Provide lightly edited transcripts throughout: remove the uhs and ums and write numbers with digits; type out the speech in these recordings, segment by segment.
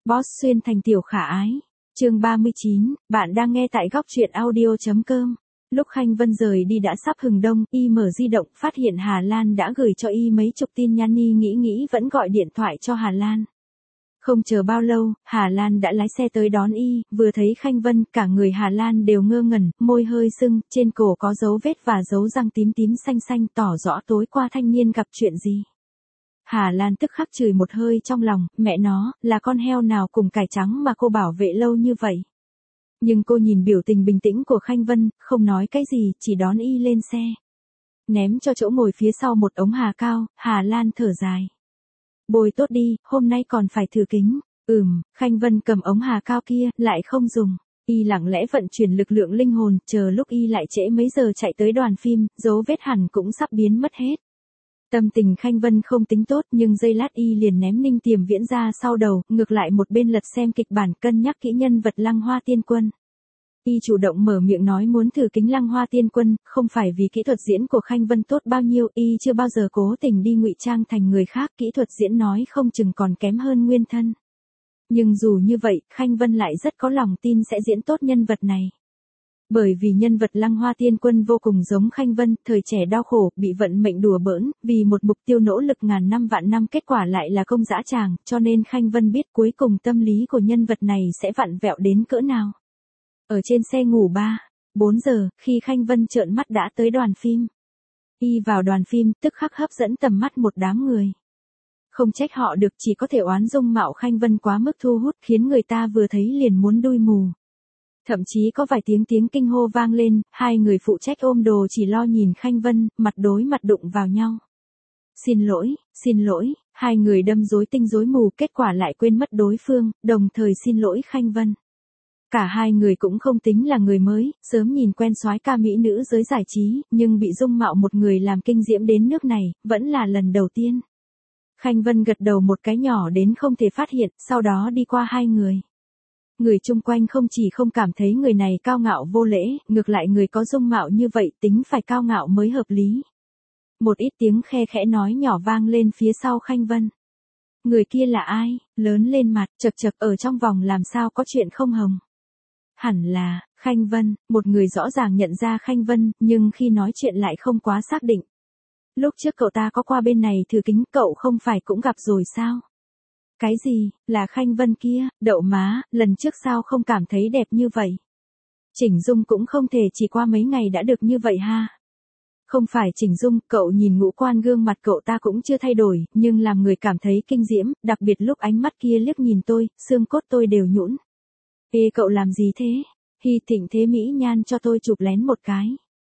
Boss xuyên thành tiểu khả ái. Chương 39, bạn đang nghe tại góc truyện audio.com. Lúc Khanh Vân rời đi đã sắp hừng đông, y mở di động, phát hiện Hà Lan đã gửi cho y mấy chục tin nhắn, y nghĩ vẫn gọi điện thoại cho Hà Lan. Không chờ bao lâu, Hà Lan đã lái xe tới đón y, vừa thấy Khanh Vân, cả người Hà Lan đều ngơ ngẩn, môi hơi sưng, trên cổ có dấu vết và dấu răng tím tím xanh xanh, tỏ rõ tối qua thanh niên gặp chuyện gì. Hà Lan tức khắc chửi một hơi trong lòng, mẹ nó, là con heo nào cùng cải trắng mà cô bảo vệ lâu như vậy. Nhưng cô nhìn biểu tình bình tĩnh của Khanh Vân, không nói cái gì, chỉ đón y lên xe. Ném cho chỗ ngồi phía sau một ống hà cao, Hà Lan thở dài. Bôi tốt đi, hôm nay còn phải thử kính. Khanh Vân cầm ống hà cao kia, lại không dùng. Y lặng lẽ vận chuyển lực lượng linh hồn, chờ lúc y lại trễ mấy giờ chạy tới đoàn phim, dấu vết hẳn cũng sắp biến mất hết. Tâm tình Khanh Vân không tính tốt, nhưng giây lát y liền ném Ninh Tiềm Viễn ra sau đầu, ngược lại một bên lật xem kịch bản, cân nhắc kỹ nhân vật Lăng Hoa Tiên Quân. Y chủ động mở miệng nói muốn thử kính Lăng Hoa Tiên Quân, không phải vì kỹ thuật diễn của Khanh Vân tốt bao nhiêu, y chưa bao giờ cố tình đi ngụy trang thành người khác, kỹ thuật diễn nói không chừng còn kém hơn nguyên thân. Nhưng dù như vậy, Khanh Vân lại rất có lòng tin sẽ diễn tốt nhân vật này. Bởi vì nhân vật Lăng Hoa Tiên Quân vô cùng giống Khanh Vân, thời trẻ đau khổ, bị vận mệnh đùa bỡn, vì một mục tiêu nỗ lực ngàn năm vạn năm, kết quả lại là công dã tràng, cho nên Khanh Vân biết cuối cùng tâm lý của nhân vật này sẽ vặn vẹo đến cỡ nào. Ở trên xe ngủ 3-4 giờ, khi Khanh Vân trợn mắt đã tới đoàn phim. Y vào đoàn phim, tức khắc hấp dẫn tầm mắt một đám người. Không trách họ được, chỉ có thể oán dung mạo Khanh Vân quá mức thu hút, khiến người ta vừa thấy liền muốn đui mù. Thậm chí có vài tiếng kinh hô vang lên, hai người phụ trách ôm đồ chỉ lo nhìn Khanh Vân, mặt đối mặt đụng vào nhau. Xin lỗi, hai người đâm rối tinh rối mù, kết quả lại quên mất đối phương, đồng thời xin lỗi Khanh Vân. Cả hai người cũng không tính là người mới, sớm nhìn quen soái ca mỹ nữ giới giải trí, nhưng bị dung mạo một người làm kinh diễm đến nước này, vẫn là lần đầu tiên. Khanh Vân gật đầu một cái nhỏ đến không thể phát hiện, sau đó đi qua hai người. Người chung quanh không chỉ không cảm thấy người này cao ngạo vô lễ, ngược lại người có dung mạo như vậy tính phải cao ngạo mới hợp lý. Một ít tiếng khe khẽ nói nhỏ vang lên phía sau Khanh Vân. Người kia là ai? Lớn lên mặt, chật ở trong vòng làm sao có chuyện không hồng. Hẳn là, Khanh Vân, một người rõ ràng nhận ra Khanh Vân, nhưng khi nói chuyện lại không quá xác định. Lúc trước cậu ta có qua bên này thử kính, cậu không phải cũng gặp rồi sao? Cái gì, là Khanh Vân kia, đậu má, lần trước sao không cảm thấy đẹp như vậy? Chỉnh dung cũng không thể chỉ qua mấy ngày đã được như vậy ha. Không phải chỉnh dung, cậu nhìn ngũ quan gương mặt cậu ta cũng chưa thay đổi, nhưng làm người cảm thấy kinh diễm, đặc biệt lúc ánh mắt kia liếc nhìn tôi, xương cốt tôi đều nhũn. Ê cậu làm gì thế? Hy Thịnh thế mỹ nhan cho tôi chụp lén một cái.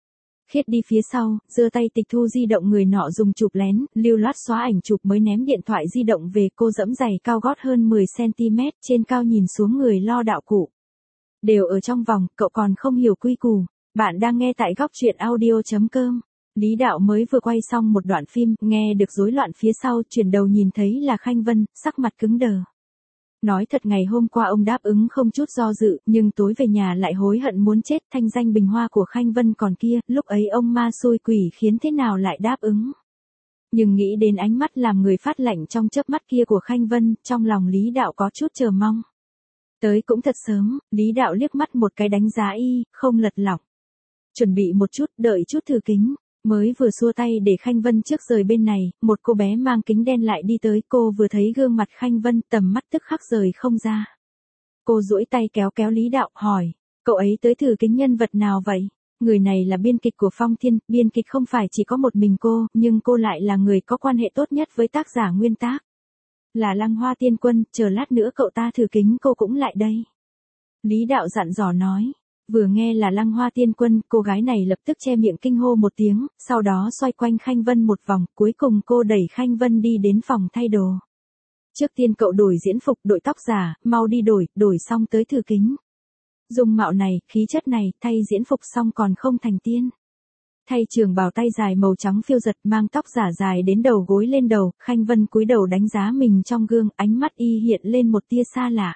Khiết đi phía sau, giơ tay tịch thu di động người nọ dùng chụp lén, lưu loát xóa ảnh chụp mới ném điện thoại di động về. Cô dẫm giày cao gót hơn 10cm, trên cao nhìn xuống người lo đạo cụ. Đều ở trong vòng, cậu còn không hiểu quy củ. Bạn đang nghe tại góc truyện audio.com. Lý Đạo mới vừa quay xong một đoạn phim, nghe được rối loạn phía sau, chuyển đầu nhìn thấy là Khanh Vân, sắc mặt cứng đờ. Nói thật ngày hôm qua ông đáp ứng không chút do dự, nhưng tối về nhà lại hối hận muốn chết, thanh danh bình hoa của Khanh Vân còn kia, lúc ấy ông ma xui quỷ khiến thế nào lại đáp ứng. Nhưng nghĩ đến ánh mắt làm người phát lạnh trong chớp mắt kia của Khanh Vân, trong lòng Lý Đạo có chút chờ mong. Tới cũng thật sớm, Lý Đạo liếc mắt một cái đánh giá y, không lật lọng. Chuẩn bị một chút, đợi chút thử kính. Mới vừa xua tay để Khanh Vân trước rời bên này, một cô bé mang kính đen lại đi tới, cô vừa thấy gương mặt Khanh Vân, tầm mắt tức khắc rời không ra. Cô duỗi tay kéo Lý Đạo, hỏi, cậu ấy tới thử kính nhân vật nào vậy? Người này là biên kịch của Phong Thiên, biên kịch không phải chỉ có một mình cô, nhưng cô lại là người có quan hệ tốt nhất với tác giả nguyên tác. Là Lăng Hoa Tiên Quân, chờ lát nữa cậu ta thử kính cô cũng lại đây. Lý Đạo dặn dò nói. Vừa nghe là Lăng Hoa Tiên Quân, cô gái này lập tức che miệng kinh hô một tiếng, sau đó xoay quanh Khanh Vân một vòng, cuối cùng cô đẩy Khanh Vân đi đến phòng thay đồ. Trước tiên cậu đổi diễn phục, đội tóc giả, mau đi đổi xong tới thử kính. Dung mạo này, khí chất này, thay diễn phục xong còn không thành tiên. Thay trường bào tay dài màu trắng phiêu giật, mang tóc giả dài đến đầu gối lên đầu, Khanh Vân cúi đầu đánh giá mình trong gương, ánh mắt y hiện lên một tia xa lạ.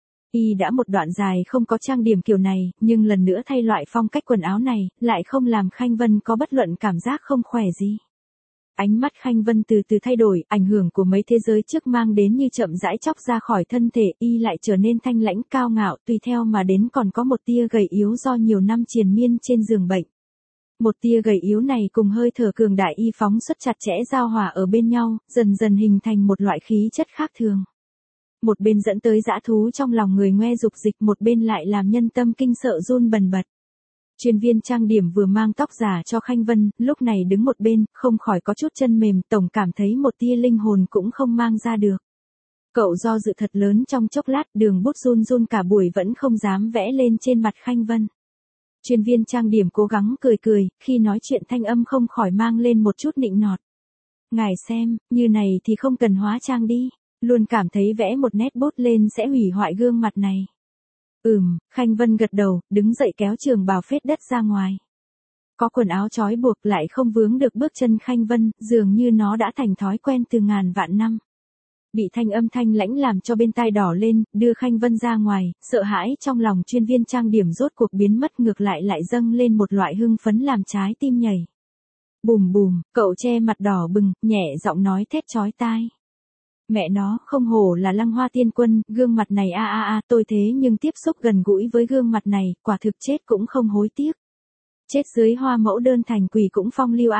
Y đã một đoạn dài không có trang điểm kiểu này, nhưng lần nữa thay loại phong cách quần áo này, lại không làm Khanh Vân có bất luận cảm giác không khỏe gì. Ánh mắt Khanh Vân từ từ thay đổi, ảnh hưởng của mấy thế giới trước mang đến như chậm rãi chóc ra khỏi thân thể, y lại trở nên thanh lãnh cao ngạo, tùy theo mà đến còn có một tia gầy yếu do nhiều năm triền miên trên giường bệnh. Một tia gầy yếu này cùng hơi thở cường đại y phóng xuất chặt chẽ giao hòa ở bên nhau, dần dần hình thành một loại khí chất khác thường. Một bên dẫn tới dã thú trong lòng người nghe dục dịch, một bên lại làm nhân tâm kinh sợ run bần bật. Chuyên viên trang điểm vừa mang tóc giả cho Khanh Vân, lúc này đứng một bên, không khỏi có chút chân mềm, tổng cảm thấy một tia linh hồn cũng không mang ra được. Cậu do dự thật lớn trong chốc lát, đường bút run run cả buổi vẫn không dám vẽ lên trên mặt Khanh Vân. Chuyên viên trang điểm cố gắng cười cười, khi nói chuyện thanh âm không khỏi mang lên một chút nịnh nọt. Ngài xem, như này thì không cần hóa trang đi, luôn cảm thấy vẽ một nét bút lên sẽ hủy hoại gương mặt này. Khanh Vân gật đầu, đứng dậy kéo trường bào phết đất ra ngoài. Có quần áo trói buộc lại không vướng được bước chân Khanh Vân, dường như nó đã thành thói quen từ ngàn vạn năm. Bị thanh âm thanh lãnh làm cho bên tai đỏ lên, đưa Khanh Vân ra ngoài, sợ hãi trong lòng chuyên viên trang điểm rốt cuộc biến mất, ngược lại dâng lên một loại hưng phấn làm trái tim nhảy. Bùm bùm, cậu che mặt đỏ bừng, nhẹ giọng nói thét chói tai. Mẹ nó, không hổ là Lăng Hoa Tiên Quân, gương mặt này tôi thế nhưng tiếp xúc gần gũi với gương mặt này, quả thực chết cũng không hối tiếc. Chết dưới hoa mẫu đơn thành quỷ cũng phong lưu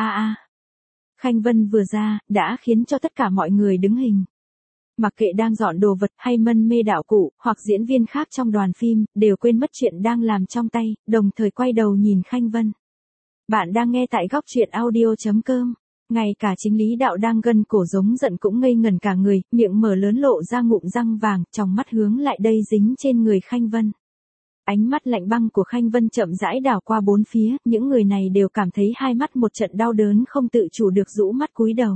Khanh Vân vừa ra, đã khiến cho tất cả mọi người đứng hình. Mặc kệ đang dọn đồ vật hay mân mê đạo cụ, hoặc diễn viên khác trong đoàn phim, đều quên mất chuyện đang làm trong tay, đồng thời quay đầu nhìn Khanh Vân. Bạn đang nghe tại góc truyện audio.com. Ngay cả chính Lý Đạo đang gân cổ giống giận cũng ngây ngẩn cả người, miệng mở lớn lộ ra ngụm răng vàng, trong mắt hướng lại đây dính trên người Khanh Vân. Ánh mắt lạnh băng của Khanh Vân chậm rãi đảo qua bốn phía, những người này đều cảm thấy hai mắt một trận đau đớn không tự chủ được rũ mắt cúi đầu.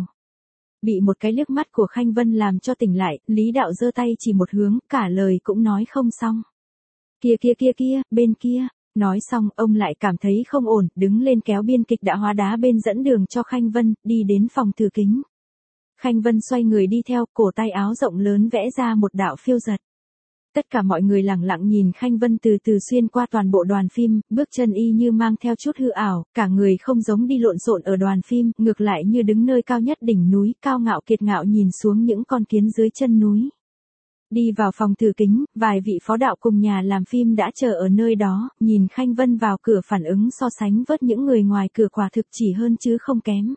Bị một cái liếc mắt của Khanh Vân làm cho tỉnh lại, Lý Đạo giơ tay chỉ một hướng, cả lời cũng nói không xong. Kia, bên kia. Nói xong, ông lại cảm thấy không ổn, đứng lên kéo biên kịch đã hóa đá bên dẫn đường cho Khanh Vân, đi đến phòng thử kính. Khanh Vân xoay người đi theo, cổ tay áo rộng lớn vẽ ra một đạo phiêu giật. Tất cả mọi người lặng lặng nhìn Khanh Vân từ từ xuyên qua toàn bộ đoàn phim, bước chân y như mang theo chút hư ảo, cả người không giống đi lộn xộn ở đoàn phim, ngược lại như đứng nơi cao nhất đỉnh núi, cao ngạo kiệt ngạo nhìn xuống những con kiến dưới chân núi. Đi vào phòng thử kính, vài vị phó đạo cùng nhà làm phim đã chờ ở nơi đó, nhìn Khanh Vân vào cửa phản ứng so sánh với những người ngoài cửa quả thực chỉ hơn chứ không kém.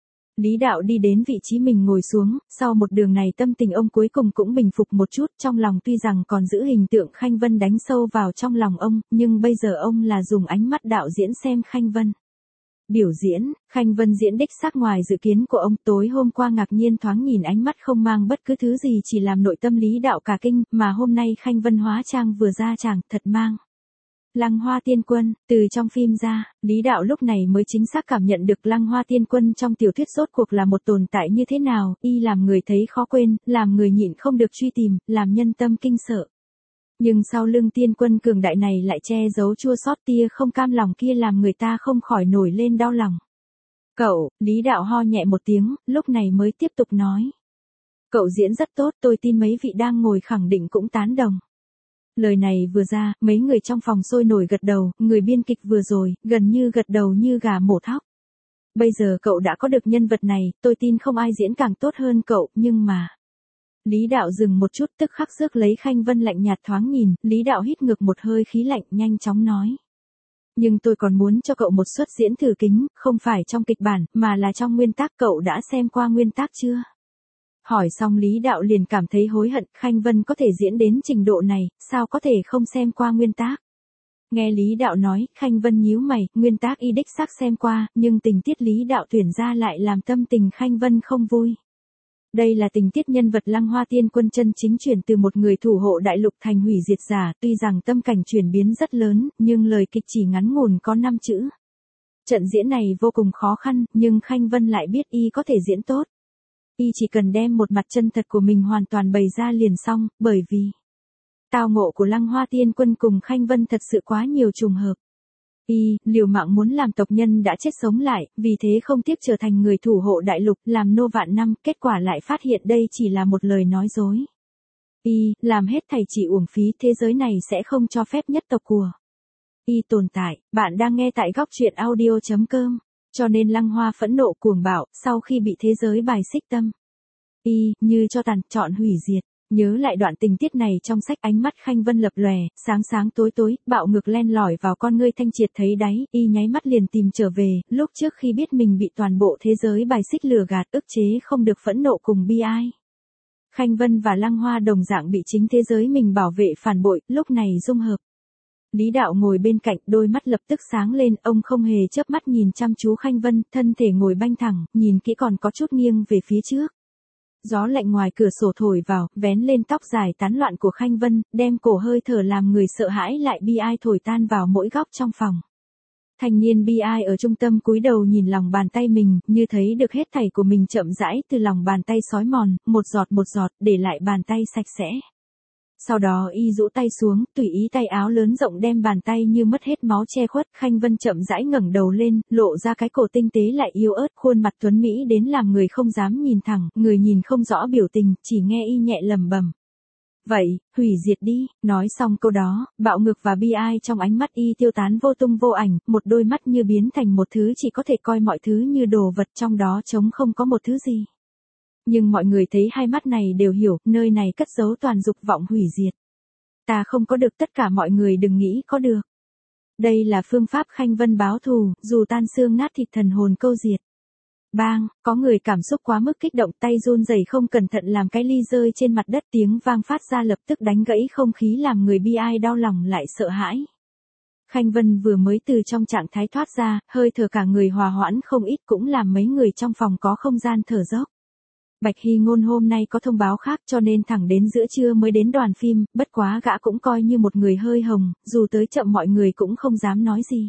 Lý Đạo đi đến vị trí mình ngồi xuống, sau một đường này tâm tình ông cuối cùng cũng bình phục một chút, trong lòng tuy rằng còn giữ hình tượng Khanh Vân đánh sâu vào trong lòng ông, nhưng bây giờ ông là dùng ánh mắt đạo diễn xem Khanh Vân. Biểu diễn, Khanh Vân diễn đích xác ngoài dự kiến của ông, tối hôm qua ngạc nhiên thoáng nhìn ánh mắt không mang bất cứ thứ gì chỉ làm nội tâm Lý Đạo cả kinh, mà hôm nay Khanh Vân hóa trang vừa ra chàng, thật mang. Lăng Hoa Tiên Quân, từ trong phim ra, Lý Đạo lúc này mới chính xác cảm nhận được Lăng Hoa Tiên Quân trong tiểu thuyết rốt cuộc là một tồn tại như thế nào, y làm người thấy khó quên, làm người nhịn không được truy tìm, làm nhân tâm kinh sợ. Nhưng sau lưng tiên quân cường đại này lại che giấu chua xót tia không cam lòng kia làm người ta không khỏi nổi lên đau lòng. Cậu, Lý Đạo ho nhẹ một tiếng, lúc này mới tiếp tục nói. Cậu diễn rất tốt, tôi tin mấy vị đang ngồi khẳng định cũng tán đồng. Lời này vừa ra, mấy người trong phòng sôi nổi gật đầu, người biên kịch vừa rồi, gần như gật đầu như gà mổ thóc. Bây giờ cậu đã có được nhân vật này, tôi tin không ai diễn càng tốt hơn cậu, nhưng mà... Lý Đạo dừng một chút tức khắc rước lấy Khanh Vân lạnh nhạt thoáng nhìn, Lý Đạo hít ngược một hơi khí lạnh nhanh chóng nói. Nhưng tôi còn muốn cho cậu một suất diễn thử kính, không phải trong kịch bản, mà là trong nguyên tác. Cậu đã xem qua nguyên tác chưa? Hỏi xong Lý Đạo liền cảm thấy hối hận, Khanh Vân có thể diễn đến trình độ này, sao có thể không xem qua nguyên tác? Nghe Lý Đạo nói, Khanh Vân nhíu mày, nguyên tác y đích xác xem qua, nhưng tình tiết Lý Đạo tuyển ra lại làm tâm tình Khanh Vân không vui. Đây là tình tiết nhân vật Lăng Hoa Tiên Quân chân chính chuyển từ một người thủ hộ đại lục thành hủy diệt giả, tuy rằng tâm cảnh chuyển biến rất lớn, nhưng lời kịch chỉ ngắn ngủn có 5 chữ. Trận diễn này vô cùng khó khăn, nhưng Khanh Vân lại biết y có thể diễn tốt. Y chỉ cần đem một mặt chân thật của mình hoàn toàn bày ra liền xong, bởi vì tao ngộ của Lăng Hoa Tiên Quân cùng Khanh Vân thật sự quá nhiều trùng hợp. Y, liều mạng muốn làm tộc nhân đã chết sống lại, vì thế không tiếc trở thành người thủ hộ đại lục, làm nô vạn năm, kết quả lại phát hiện đây chỉ là một lời nói dối. Y, làm hết thảy chỉ uổng phí, thế giới này sẽ không cho phép nhất tộc của Y tồn tại. Bạn đang nghe tại góc truyện audio.com. Cho nên Lăng Hoa phẫn nộ cuồng bạo, sau khi bị thế giới bài xích tâm. Y, như cho tàn, chọn hủy diệt. Nhớ lại đoạn tình tiết này trong sách, ánh mắt Khanh Vân lập lòe, sáng sáng tối tối, bạo ngược len lỏi vào con ngươi thanh triệt thấy đáy, y nháy mắt liền tìm trở về, lúc trước khi biết mình bị toàn bộ thế giới bài xích lừa gạt, ức chế không được phẫn nộ cùng bi ai. Khanh Vân và Lăng Hoa đồng dạng bị chính thế giới mình bảo vệ phản bội, lúc này dung hợp. Lý Đạo ngồi bên cạnh, đôi mắt lập tức sáng lên, ông không hề chớp mắt nhìn chăm chú Khanh Vân, thân thể ngồi banh thẳng, nhìn kỹ còn có chút nghiêng về phía trước. Gió lạnh ngoài cửa sổ thổi vào, vén lên tóc dài tán loạn của Khanh Vân, đem cổ hơi thở làm người sợ hãi lại bi ai thổi tan vào mỗi góc trong phòng. Thanh niên bi ai ở trung tâm cúi đầu nhìn lòng bàn tay mình, như thấy được hết thảy của mình chậm rãi từ lòng bàn tay xói mòn, một giọt, để lại bàn tay sạch sẽ. Sau đó y rũ tay xuống, tùy ý tay áo lớn rộng đem bàn tay như mất hết máu che khuất. Khanh Vân chậm rãi ngẩng đầu lên, lộ ra cái cổ tinh tế lại yếu ớt, khuôn mặt tuấn mỹ đến làm người không dám nhìn thẳng, người nhìn không rõ biểu tình, chỉ nghe y nhẹ lẩm bẩm. Vậy, hủy diệt đi. Nói xong câu đó, bạo ngược và bi ai trong ánh mắt y tiêu tán vô tung vô ảnh, một đôi mắt như biến thành một thứ chỉ có thể coi mọi thứ như đồ vật, trong đó trống không có một thứ gì. Nhưng mọi người thấy hai mắt này đều hiểu, nơi này cất giấu toàn dục vọng hủy diệt. Ta không có được, tất cả mọi người đừng nghĩ có được. Đây là phương pháp Khanh Vân báo thù, dù tan xương nát thịt thần hồn câu diệt. Bang, có người cảm xúc quá mức kích động, tay run rẩy không cẩn thận làm cái ly rơi trên mặt đất, tiếng vang phát ra lập tức đánh gãy không khí làm người bi ai đau lòng lại sợ hãi. Khanh Vân vừa mới từ trong trạng thái thoát ra, hơi thở cả người hòa hoãn không ít, cũng làm mấy người trong phòng có không gian thở dốc. Bạch Hy Ngôn hôm nay có thông báo khác cho nên thẳng đến giữa trưa mới đến đoàn phim, bất quá gã cũng coi như một người hơi hồng, dù tới chậm mọi người cũng không dám nói gì.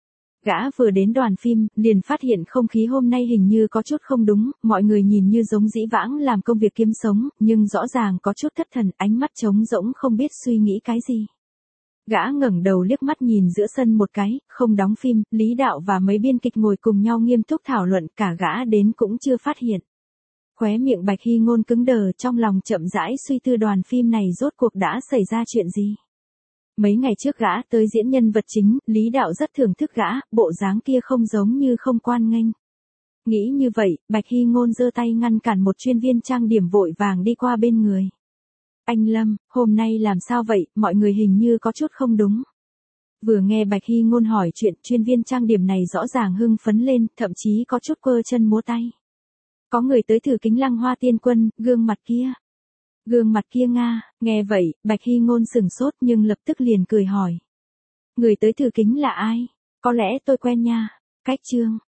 Gã vừa đến đoàn phim, liền phát hiện không khí hôm nay hình như có chút không đúng, mọi người nhìn như giống dĩ vãng làm công việc kiếm sống, nhưng rõ ràng có chút thất thần, ánh mắt trống rỗng không biết suy nghĩ cái gì. Gã ngẩng đầu liếc mắt nhìn giữa sân một cái, không đóng phim, Lý Đạo và mấy biên kịch ngồi cùng nhau nghiêm túc thảo luận, cả gã đến cũng chưa phát hiện. Khóe miệng Bạch Hy Ngôn cứng đờ, trong lòng chậm rãi suy tư đoàn phim này rốt cuộc đã xảy ra chuyện gì. Mấy ngày trước gã tới diễn nhân vật chính, Lý Đạo rất thưởng thức gã, bộ dáng kia không giống như không quan nghênh. Nghĩ như vậy, Bạch Hy Ngôn giơ tay ngăn cản một chuyên viên trang điểm vội vàng đi qua bên người. Anh Lâm, hôm nay làm sao vậy, mọi người hình như có chút không đúng. Vừa nghe Bạch Hy Ngôn hỏi chuyện, chuyên viên trang điểm này rõ ràng hưng phấn lên, thậm chí có chút quơ chân múa tay. Có người tới thử kính Lăng Hoa tiên quân, gương mặt kia. Gương mặt kia Nga, nghe vậy, Bạch Hy Ngôn sửng sốt nhưng lập tức liền cười hỏi. Người tới thử kính là ai? Có lẽ tôi quen nha. Cách Trương,